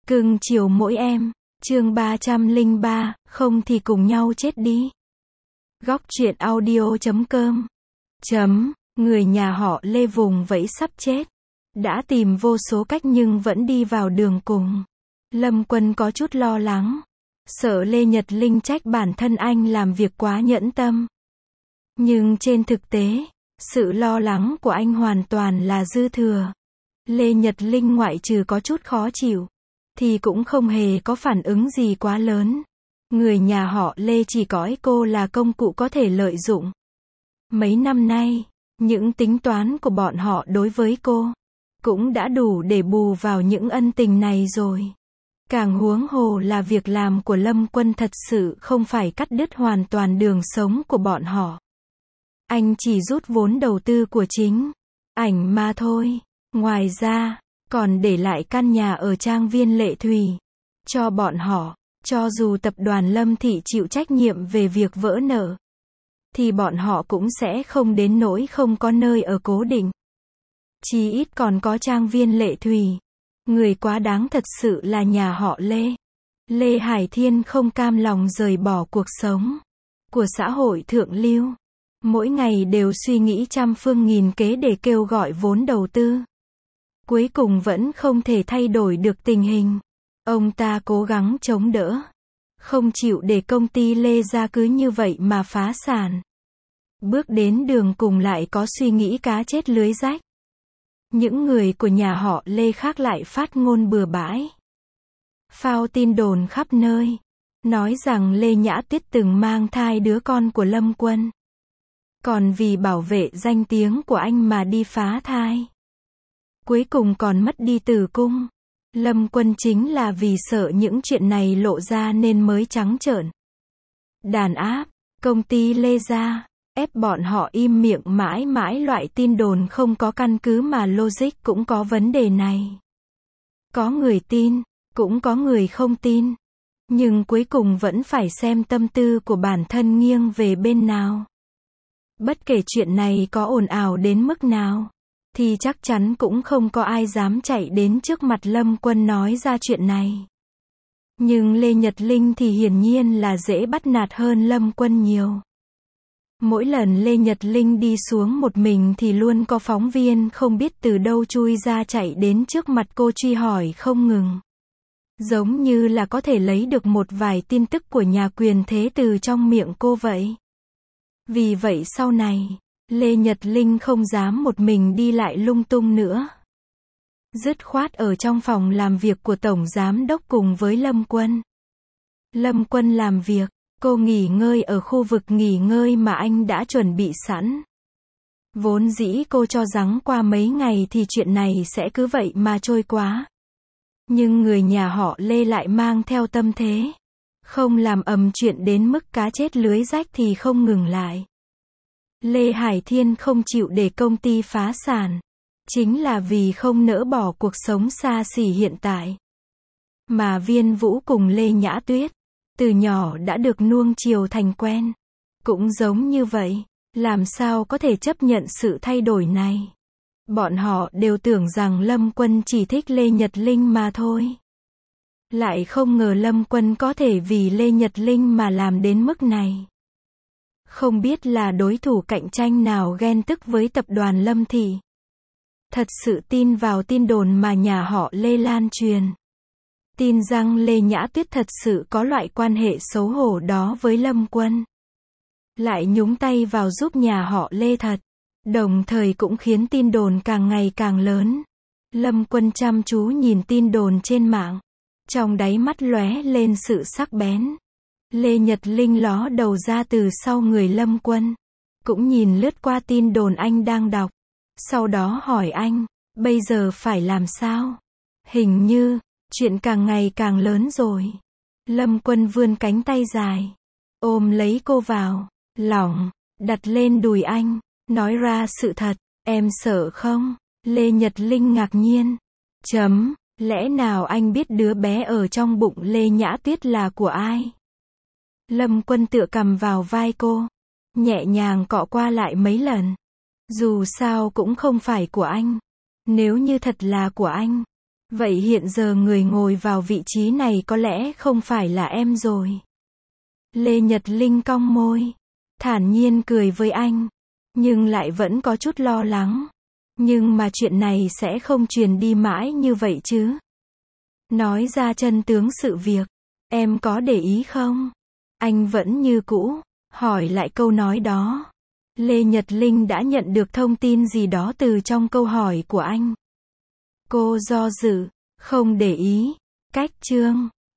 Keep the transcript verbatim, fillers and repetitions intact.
Cưng chiều mỗi em. Chương ba trăm lẻ ba, không thì cùng nhau chết đi. Góc truyện audio chấm com. Chấm, người nhà họ Lê vùng vẫy sắp chết. Đã tìm vô số cách nhưng vẫn đi vào đường cùng. Lâm Quân có chút lo lắng. Sợ Lê Nhật Linh trách bản thân anh làm việc quá nhẫn tâm. Nhưng trên thực tế, sự lo lắng của anh hoàn toàn là dư thừa. Lê Nhật Linh ngoại trừ có chút khó chịu, thì cũng không hề có phản ứng gì quá lớn. Người nhà họ Lê chỉ coi cô là công cụ có thể lợi dụng. Mấy năm nay, những tính toán của bọn họ đối với cô cũng đã đủ để bù vào những ân tình này rồi. Càng huống hồ là việc làm của Lâm Quân thật sự không phải cắt đứt hoàn toàn đường sống của bọn họ. Anh chỉ rút vốn đầu tư của chính ảnh mà thôi. Ngoài ra, còn để lại căn nhà ở trang viên Lệ Thủy cho bọn họ. Cho dù tập đoàn Lâm Thị chịu trách nhiệm về việc vỡ nợ, thì bọn họ cũng sẽ không đến nỗi không có nơi ở cố định. Chí ít còn có trang viên Lệ Thủy. Người quá đáng thật sự là nhà họ Lê. Lê Hải Thiên không cam lòng rời bỏ cuộc sống của xã hội thượng lưu. Mỗi ngày đều suy nghĩ trăm phương nghìn kế để kêu gọi vốn đầu tư. Cuối cùng vẫn không thể thay đổi được tình hình. Ông ta cố gắng chống đỡ, không chịu để công ty Lê Gia cứ như vậy mà phá sản. Bước đến đường cùng lại có suy nghĩ cá chết lưới rách. Những người của nhà họ Lê khác lại phát ngôn bừa bãi, phao tin đồn khắp nơi, nói rằng Lê Nhã Tuyết từng mang thai đứa con của Lâm Quân. Còn vì bảo vệ danh tiếng của anh mà đi phá thai. Cuối cùng còn mất đi tử cung. Lâm Quân chính là vì sợ những chuyện này lộ ra nên mới trắng trợn đàn áp công ty Lê Gia, ép bọn họ im miệng mãi mãi. Loại tin đồn không có căn cứ mà logic cũng có vấn đề này. Có người tin, cũng có người không tin. Nhưng cuối cùng vẫn phải xem tâm tư của bản thân nghiêng về bên nào. Bất kể chuyện này có ồn ào đến mức nào, thì chắc chắn cũng không có ai dám chạy đến trước mặt Lâm Quân nói ra chuyện này. Nhưng Lê Nhật Linh thì hiển nhiên là dễ bắt nạt hơn Lâm Quân nhiều. Mỗi lần Lê Nhật Linh đi xuống một mình thì luôn có phóng viên không biết từ đâu chui ra chạy đến trước mặt cô truy hỏi không ngừng. Giống như là có thể lấy được một vài tin tức của nhà quyền thế từ trong miệng cô vậy. Vì vậy sau này, Lê Nhật Linh không dám một mình đi lại lung tung nữa. Dứt khoát ở trong phòng làm việc của Tổng Giám Đốc cùng với Lâm Quân. Lâm Quân làm việc, cô nghỉ ngơi ở khu vực nghỉ ngơi mà anh đã chuẩn bị sẵn. Vốn dĩ cô cho rằng qua mấy ngày thì chuyện này sẽ cứ vậy mà trôi qua. Nhưng người nhà họ Lê lại mang theo tâm thế, không làm ầm chuyện đến mức cá chết lưới rách thì không ngừng lại. Lê Hải Thiên không chịu để công ty phá sản, chính là vì không nỡ bỏ cuộc sống xa xỉ hiện tại. Mà Viên Vũ cùng Lê Nhã Tuyết, từ nhỏ đã được nuông chiều thành quen. Cũng giống như vậy, làm sao có thể chấp nhận sự thay đổi này. Bọn họ đều tưởng rằng Lâm Quân chỉ thích Lê Nhật Linh mà thôi. Lại không ngờ Lâm Quân có thể vì Lê Nhật Linh mà làm đến mức này. Không biết là đối thủ cạnh tranh nào ghen tức với tập đoàn Lâm Thị. Thật sự tin vào tin đồn mà nhà họ Lê lan truyền. Tin rằng Lê Nhã Tuyết thật sự có loại quan hệ xấu hổ đó với Lâm Quân. Lại nhúng tay vào giúp nhà họ Lê thật. Đồng thời cũng khiến tin đồn càng ngày càng lớn. Lâm Quân chăm chú nhìn tin đồn trên mạng. Trong đáy mắt lóe lên sự sắc bén. Lê Nhật Linh ló đầu ra từ sau người Lâm Quân. Cũng nhìn lướt qua tin đồn anh đang đọc. Sau đó hỏi anh, bây giờ phải làm sao? Hình như, chuyện càng ngày càng lớn rồi. Lâm Quân vươn cánh tay dài, ôm lấy cô vào, lỏng, đặt lên đùi anh, nói ra sự thật, em sợ không? Lê Nhật Linh ngạc nhiên. Chấm, lẽ nào anh biết đứa bé ở trong bụng Lê Nhã Tuyết là của ai? Lâm Quân tựa cằm vào vai cô, nhẹ nhàng cọ qua lại mấy lần. Dù sao cũng không phải của anh. Nếu như thật là của anh, Vậy hiện giờ người ngồi vào vị trí này có lẽ không phải là em rồi. Lê Nhật Linh cong môi, thản nhiên cười với anh, nhưng lại vẫn có chút lo lắng. Nhưng mà chuyện này sẽ không truyền đi mãi như vậy chứ? Nói ra chân tướng sự việc, em có để ý không? Anh vẫn như cũ, hỏi lại câu nói đó. Lê Nhật Linh đã nhận được thông tin gì đó từ trong câu hỏi của anh. Cô do dự, không để ý. Cách chương